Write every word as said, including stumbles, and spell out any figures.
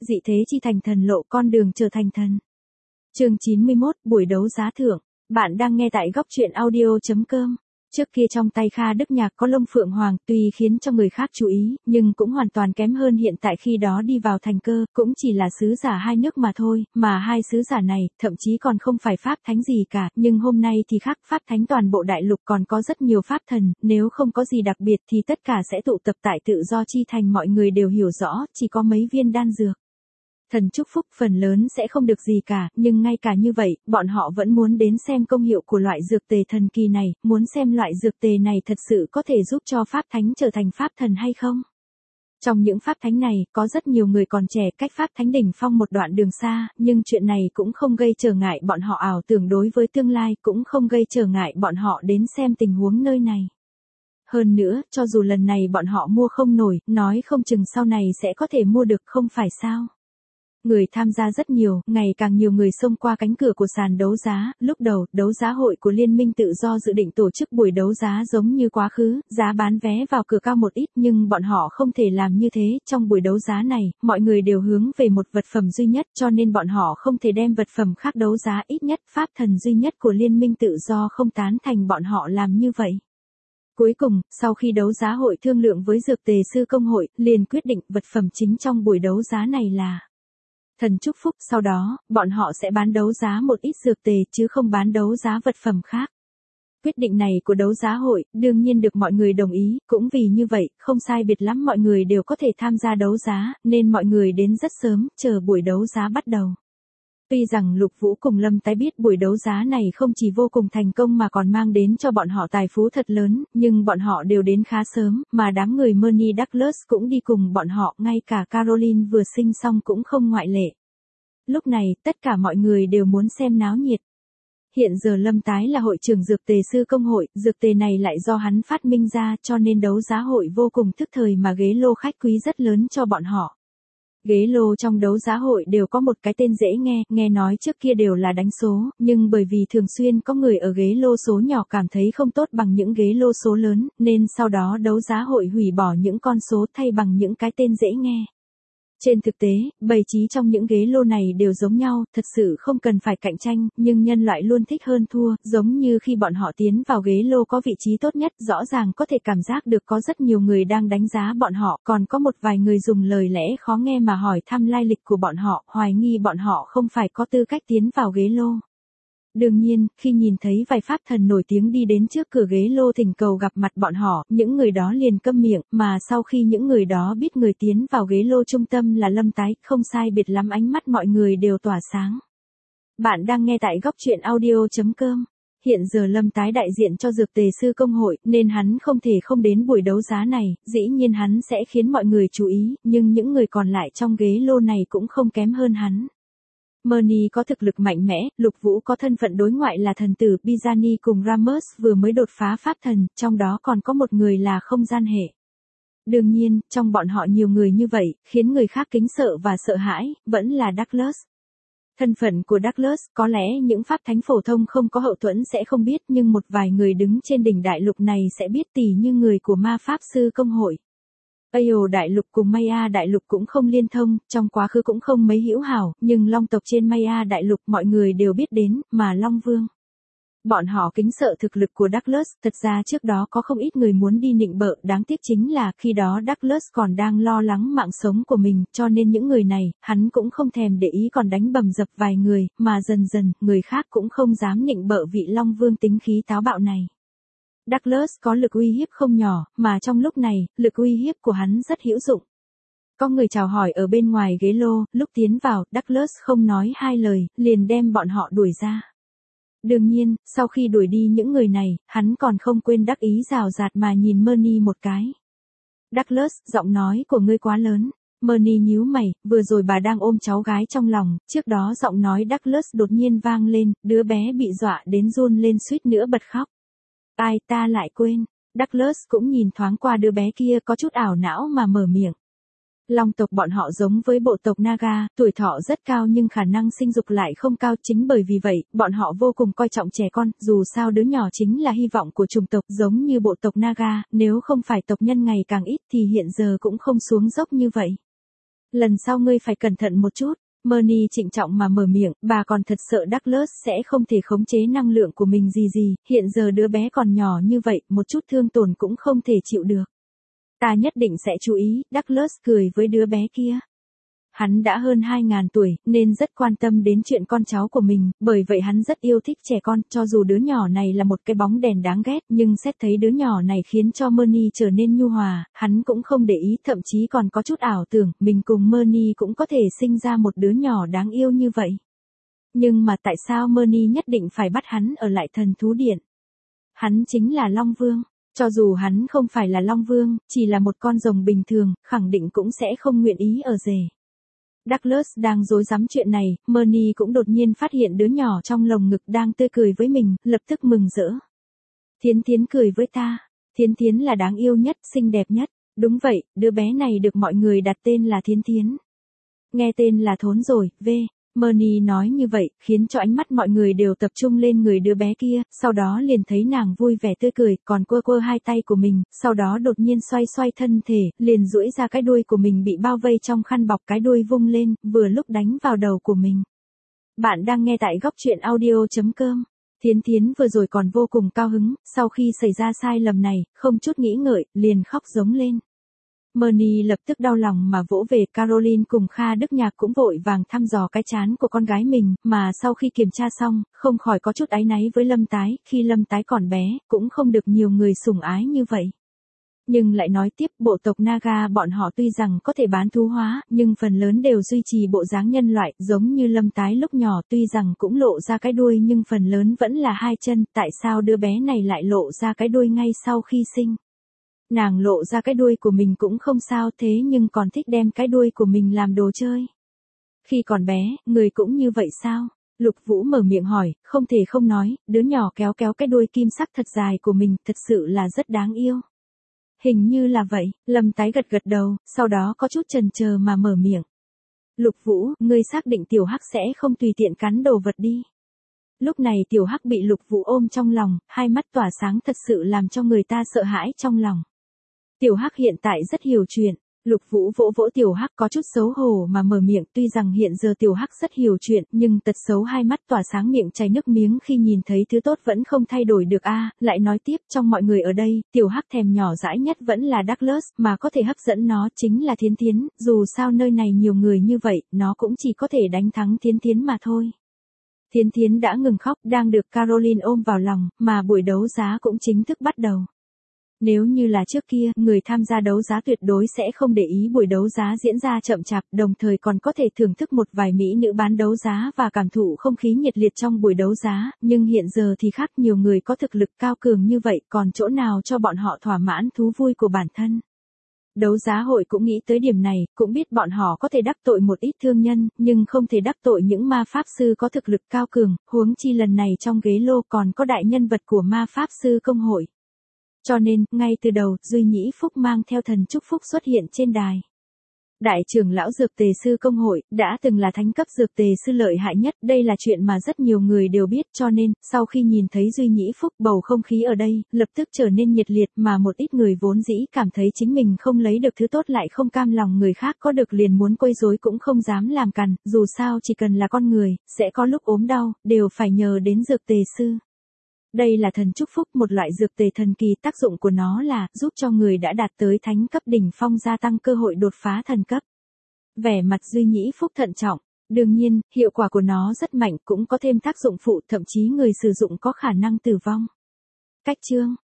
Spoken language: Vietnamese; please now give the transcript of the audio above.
dị thế chi thành thần lộ con đường trở thành thần. Chương chín mươi mốt, buổi đấu giá thưởng. Bạn đang nghe tại góc truyện audio chấm com. Trước kia trong tay Kha Đức Nhạc có lông phượng hoàng, tuy khiến cho người khác chú ý, nhưng cũng hoàn toàn kém hơn hiện tại khi đó đi vào thành cơ, cũng chỉ là sứ giả hai nước mà thôi, mà hai sứ giả này, thậm chí còn không phải pháp thánh gì cả, nhưng hôm nay thì khác, pháp thánh toàn bộ đại lục còn có rất nhiều pháp thần, nếu không có gì đặc biệt thì tất cả sẽ tụ tập tại Tự Do Chi Thành, mọi người đều hiểu rõ, chỉ có mấy viên đan dược. Thần chúc phúc phần lớn sẽ không được gì cả, nhưng ngay cả như vậy, bọn họ vẫn muốn đến xem công hiệu của loại dược tề thần kỳ này, muốn xem loại dược tề này thật sự có thể giúp cho pháp thánh trở thành pháp thần hay không. Trong những pháp thánh này, có rất nhiều người còn trẻ, cách pháp thánh đỉnh phong một đoạn đường xa, nhưng chuyện này cũng không gây trở ngại bọn họ ảo tưởng đối với tương lai, cũng không gây trở ngại bọn họ đến xem tình huống nơi này. Hơn nữa, cho dù lần này bọn họ mua không nổi, nói không chừng sau này sẽ có thể mua được, không phải sao. Người tham gia rất nhiều, ngày càng nhiều người xông qua cánh cửa của sàn đấu giá, lúc đầu, đấu giá hội của Liên minh Tự Do dự định tổ chức buổi đấu giá giống như quá khứ, giá bán vé vào cửa cao một ít nhưng bọn họ không thể làm như thế, trong buổi đấu giá này, mọi người đều hướng về một vật phẩm duy nhất cho nên bọn họ không thể đem vật phẩm khác đấu giá, ít nhất pháp thần duy nhất của Liên minh Tự Do không tán thành bọn họ làm như vậy. Cuối cùng, sau khi đấu giá hội thương lượng với Dược Tề Sư Công hội, liền quyết định vật phẩm chính trong buổi đấu giá này là thần chúc phúc, sau đó, bọn họ sẽ bán đấu giá một ít dược tề chứ không bán đấu giá vật phẩm khác. Quyết định này của đấu giá hội, đương nhiên được mọi người đồng ý, cũng vì như vậy, không sai biệt lắm mọi người đều có thể tham gia đấu giá, nên mọi người đến rất sớm, chờ buổi đấu giá bắt đầu. Tuy rằng Lục Vũ cùng Lâm Tái biết buổi đấu giá này không chỉ vô cùng thành công mà còn mang đến cho bọn họ tài phú thật lớn, nhưng bọn họ đều đến khá sớm, mà đám người Murny Douglas cũng đi cùng bọn họ, ngay cả Caroline vừa sinh xong cũng không ngoại lệ. Lúc này, tất cả mọi người đều muốn xem náo nhiệt. Hiện giờ Lâm Tái là hội trưởng Dược Tề Sư Công hội, dược tề này lại do hắn phát minh ra cho nên đấu giá hội vô cùng thức thời mà ghế lô khách quý rất lớn cho bọn họ. Ghế lô trong đấu giá hội đều có một cái tên dễ nghe, nghe nói trước kia đều là đánh số, nhưng bởi vì thường xuyên có người ở ghế lô số nhỏ cảm thấy không tốt bằng những ghế lô số lớn, nên sau đó đấu giá hội hủy bỏ những con số thay bằng những cái tên dễ nghe. Trên thực tế, bày trí trong những ghế lô này đều giống nhau, thật sự không cần phải cạnh tranh, nhưng nhân loại luôn thích hơn thua, giống như khi bọn họ tiến vào ghế lô có vị trí tốt nhất, rõ ràng có thể cảm giác được có rất nhiều người đang đánh giá bọn họ, còn có một vài người dùng lời lẽ khó nghe mà hỏi thăm lai lịch của bọn họ, hoài nghi bọn họ không phải có tư cách tiến vào ghế lô. Đương nhiên, khi nhìn thấy vài pháp thần nổi tiếng đi đến trước cửa ghế lô thỉnh cầu gặp mặt bọn họ, những người đó liền câm miệng, mà sau khi những người đó biết người tiến vào ghế lô trung tâm là Lâm Tái, không sai biệt lắm ánh mắt mọi người đều tỏa sáng. Bạn đang nghe tại góc truyện audio chấm com. Hiện giờ Lâm Tái đại diện cho Dược Tề Sư Công hội, nên hắn không thể không đến buổi đấu giá này, dĩ nhiên hắn sẽ khiến mọi người chú ý, nhưng những người còn lại trong ghế lô này cũng không kém hơn hắn. Murny có thực lực mạnh mẽ, Lục Vũ có thân phận đối ngoại là thần tử, Bizani cùng Ramos vừa mới đột phá pháp thần, trong đó còn có một người là không gian hệ. Đương nhiên, trong bọn họ nhiều người như vậy, khiến người khác kính sợ và sợ hãi, vẫn là Douglas. Thân phận của Douglas, có lẽ những pháp thánh phổ thông không có hậu thuẫn sẽ không biết, nhưng một vài người đứng trên đỉnh đại lục này sẽ biết, tỉ như người của Ma Pháp Sư Công hội. Ao đại lục cùng Maya đại lục cũng không liên thông, trong quá khứ cũng không mấy hữu hảo, nhưng Long tộc trên Maya đại lục mọi người đều biết đến, mà Long Vương. Bọn họ kính sợ thực lực của Douglas, thật ra trước đó có không ít người muốn đi nịnh bợ, đáng tiếc chính là khi đó Douglas còn đang lo lắng mạng sống của mình, cho nên những người này, hắn cũng không thèm để ý còn đánh bầm dập vài người, mà dần dần, người khác cũng không dám nịnh bợ vị Long Vương tính khí táo bạo này. Douglas có lực uy hiếp không nhỏ, mà trong lúc này, lực uy hiếp của hắn rất hữu dụng. Có người chào hỏi ở bên ngoài ghế lô, lúc tiến vào, Douglas không nói hai lời, liền đem bọn họ đuổi ra. Đương nhiên, sau khi đuổi đi những người này, hắn còn không quên đắc ý rào rạt mà nhìn Murny một cái. Douglas, giọng nói của ngươi quá lớn. Murny nhíu mày, vừa rồi bà đang ôm cháu gái trong lòng, trước đó giọng nói Douglas đột nhiên vang lên, đứa bé bị dọa đến run lên suýt nữa bật khóc. Ai ta lại quên. Douglas cũng nhìn thoáng qua đứa bé kia có chút ảo não mà mở miệng. Long tộc bọn họ giống với bộ tộc Naga, tuổi thọ rất cao nhưng khả năng sinh dục lại không cao, chính bởi vì vậy, bọn họ vô cùng coi trọng trẻ con, dù sao đứa nhỏ chính là hy vọng của chủng tộc, giống như bộ tộc Naga, nếu không phải tộc nhân ngày càng ít thì hiện giờ cũng không xuống dốc như vậy. Lần sau ngươi phải cẩn thận một chút. Murnay trịnh trọng mà mở miệng, bà còn thật sợ Douglas sẽ không thể khống chế năng lượng của mình gì gì, hiện giờ đứa bé còn nhỏ như vậy, một chút thương tổn cũng không thể chịu được. Ta nhất định sẽ chú ý, Douglas cười với đứa bé kia. Hắn đã hơn hai ngàn tuổi, nên rất quan tâm đến chuyện con cháu của mình, bởi vậy hắn rất yêu thích trẻ con, cho dù đứa nhỏ này là một cái bóng đèn đáng ghét, nhưng xét thấy đứa nhỏ này khiến cho Murnay trở nên nhu hòa, hắn cũng không để ý, thậm chí còn có chút ảo tưởng, mình cùng Murnay cũng có thể sinh ra một đứa nhỏ đáng yêu như vậy. Nhưng mà tại sao Murnay nhất định phải bắt hắn ở lại thần thú điện? Hắn chính là Long Vương. Cho dù hắn không phải là Long Vương, chỉ là một con rồng bình thường, khẳng định cũng sẽ không nguyện ý ở rể. Douglas đang rối rắm chuyện này, Murnay cũng đột nhiên phát hiện đứa nhỏ trong lồng ngực đang tươi cười với mình, lập tức mừng rỡ. Thiến Thiến cười với ta. Thiến Thiến là đáng yêu nhất, xinh đẹp nhất. Đúng vậy, đứa bé này được mọi người đặt tên là Thiến Thiến. Nghe tên là thốn rồi, v. Murnay nói như vậy, khiến cho ánh mắt mọi người đều tập trung lên người đứa bé kia, sau đó liền thấy nàng vui vẻ tươi cười, còn quơ quơ hai tay của mình, sau đó đột nhiên xoay xoay thân thể, liền duỗi ra cái đuôi của mình bị bao vây trong khăn bọc, cái đuôi vung lên, vừa lúc đánh vào đầu của mình. Bạn đang nghe tại góc truyện audio chấm com. Thiến Thiến vừa rồi còn vô cùng cao hứng, sau khi xảy ra sai lầm này, không chút nghĩ ngợi, liền khóc giống lên. Murnay lập tức đau lòng mà vỗ về, Caroline cùng Kha Đức Nhạc cũng vội vàng thăm dò cái trán của con gái mình, mà sau khi kiểm tra xong, không khỏi có chút áy náy với Lâm Tái, khi Lâm Tái còn bé, cũng không được nhiều người sủng ái như vậy. Nhưng lại nói tiếp, bộ tộc Naga bọn họ tuy rằng có thể bán thú hóa, nhưng phần lớn đều duy trì bộ dáng nhân loại, giống như Lâm Tái lúc nhỏ tuy rằng cũng lộ ra cái đuôi nhưng phần lớn vẫn là hai chân, tại sao đứa bé này lại lộ ra cái đuôi ngay sau khi sinh? Nàng lộ ra cái đuôi của mình cũng không sao thế nhưng còn thích đem cái đuôi của mình làm đồ chơi. Khi còn bé, người cũng như vậy sao? Lục Vũ mở miệng hỏi, không thể không nói, đứa nhỏ kéo kéo cái đuôi kim sắc thật dài của mình, thật sự là rất đáng yêu. Hình như là vậy, Lâm Tái gật gật đầu, sau đó có chút chần chờ mà mở miệng. Lục Vũ, ngươi xác định Tiểu Hắc sẽ không tùy tiện cắn đồ vật đi. Lúc này Tiểu Hắc bị Lục Vũ ôm trong lòng, hai mắt tỏa sáng thật sự làm cho người ta sợ hãi trong lòng. Tiểu Hắc hiện tại rất hiểu chuyện. Lục Vũ vỗ vỗ Tiểu Hắc có chút xấu hổ mà mở miệng, tuy rằng hiện giờ Tiểu Hắc rất hiểu chuyện, nhưng tật xấu hai mắt tỏa sáng miệng chảy nước miếng khi nhìn thấy thứ tốt vẫn không thay đổi được a. Lại nói tiếp, trong mọi người ở đây, Tiểu Hắc thèm nhỏ dãi nhất vẫn là Douglas, mà có thể hấp dẫn nó chính là Thiến Thiến, dù sao nơi này nhiều người như vậy, nó cũng chỉ có thể đánh thắng Thiến Thiến mà thôi. Thiến Thiến đã ngừng khóc, đang được Caroline ôm vào lòng, mà buổi đấu giá cũng chính thức bắt đầu. Nếu như là trước kia, người tham gia đấu giá tuyệt đối sẽ không để ý buổi đấu giá diễn ra chậm chạp, đồng thời còn có thể thưởng thức một vài mỹ nữ bán đấu giá và cảm thụ không khí nhiệt liệt trong buổi đấu giá, nhưng hiện giờ thì khác, nhiều người có thực lực cao cường như vậy, còn chỗ nào cho bọn họ thỏa mãn thú vui của bản thân. Đấu giá hội cũng nghĩ tới điểm này, cũng biết bọn họ có thể đắc tội một ít thương nhân, nhưng không thể đắc tội những ma pháp sư có thực lực cao cường, huống chi lần này trong ghế lô còn có đại nhân vật của ma pháp sư công hội. Cho nên, ngay từ đầu, Duy Nhĩ Phúc mang theo thần chúc phúc xuất hiện trên đài. Đại trưởng lão dược tề sư công hội, đã từng là thánh cấp dược tề sư lợi hại nhất, đây là chuyện mà rất nhiều người đều biết, cho nên, sau khi nhìn thấy Duy Nhĩ Phúc, bầu không khí ở đây, lập tức trở nên nhiệt liệt, mà một ít người vốn dĩ cảm thấy chính mình không lấy được thứ tốt lại không cam lòng người khác có được liền muốn quấy rối cũng không dám làm cằn, dù sao chỉ cần là con người, sẽ có lúc ốm đau, đều phải nhờ đến dược tề sư. Đây là thần chúc phúc, một loại dược tề thần kỳ, tác dụng của nó là giúp cho người đã đạt tới thánh cấp đỉnh phong gia tăng cơ hội đột phá thần cấp. Vẻ mặt Duy Nhĩ Phúc thận trọng, đương nhiên, hiệu quả của nó rất mạnh, cũng có thêm tác dụng phụ, thậm chí người sử dụng có khả năng tử vong. Cách chương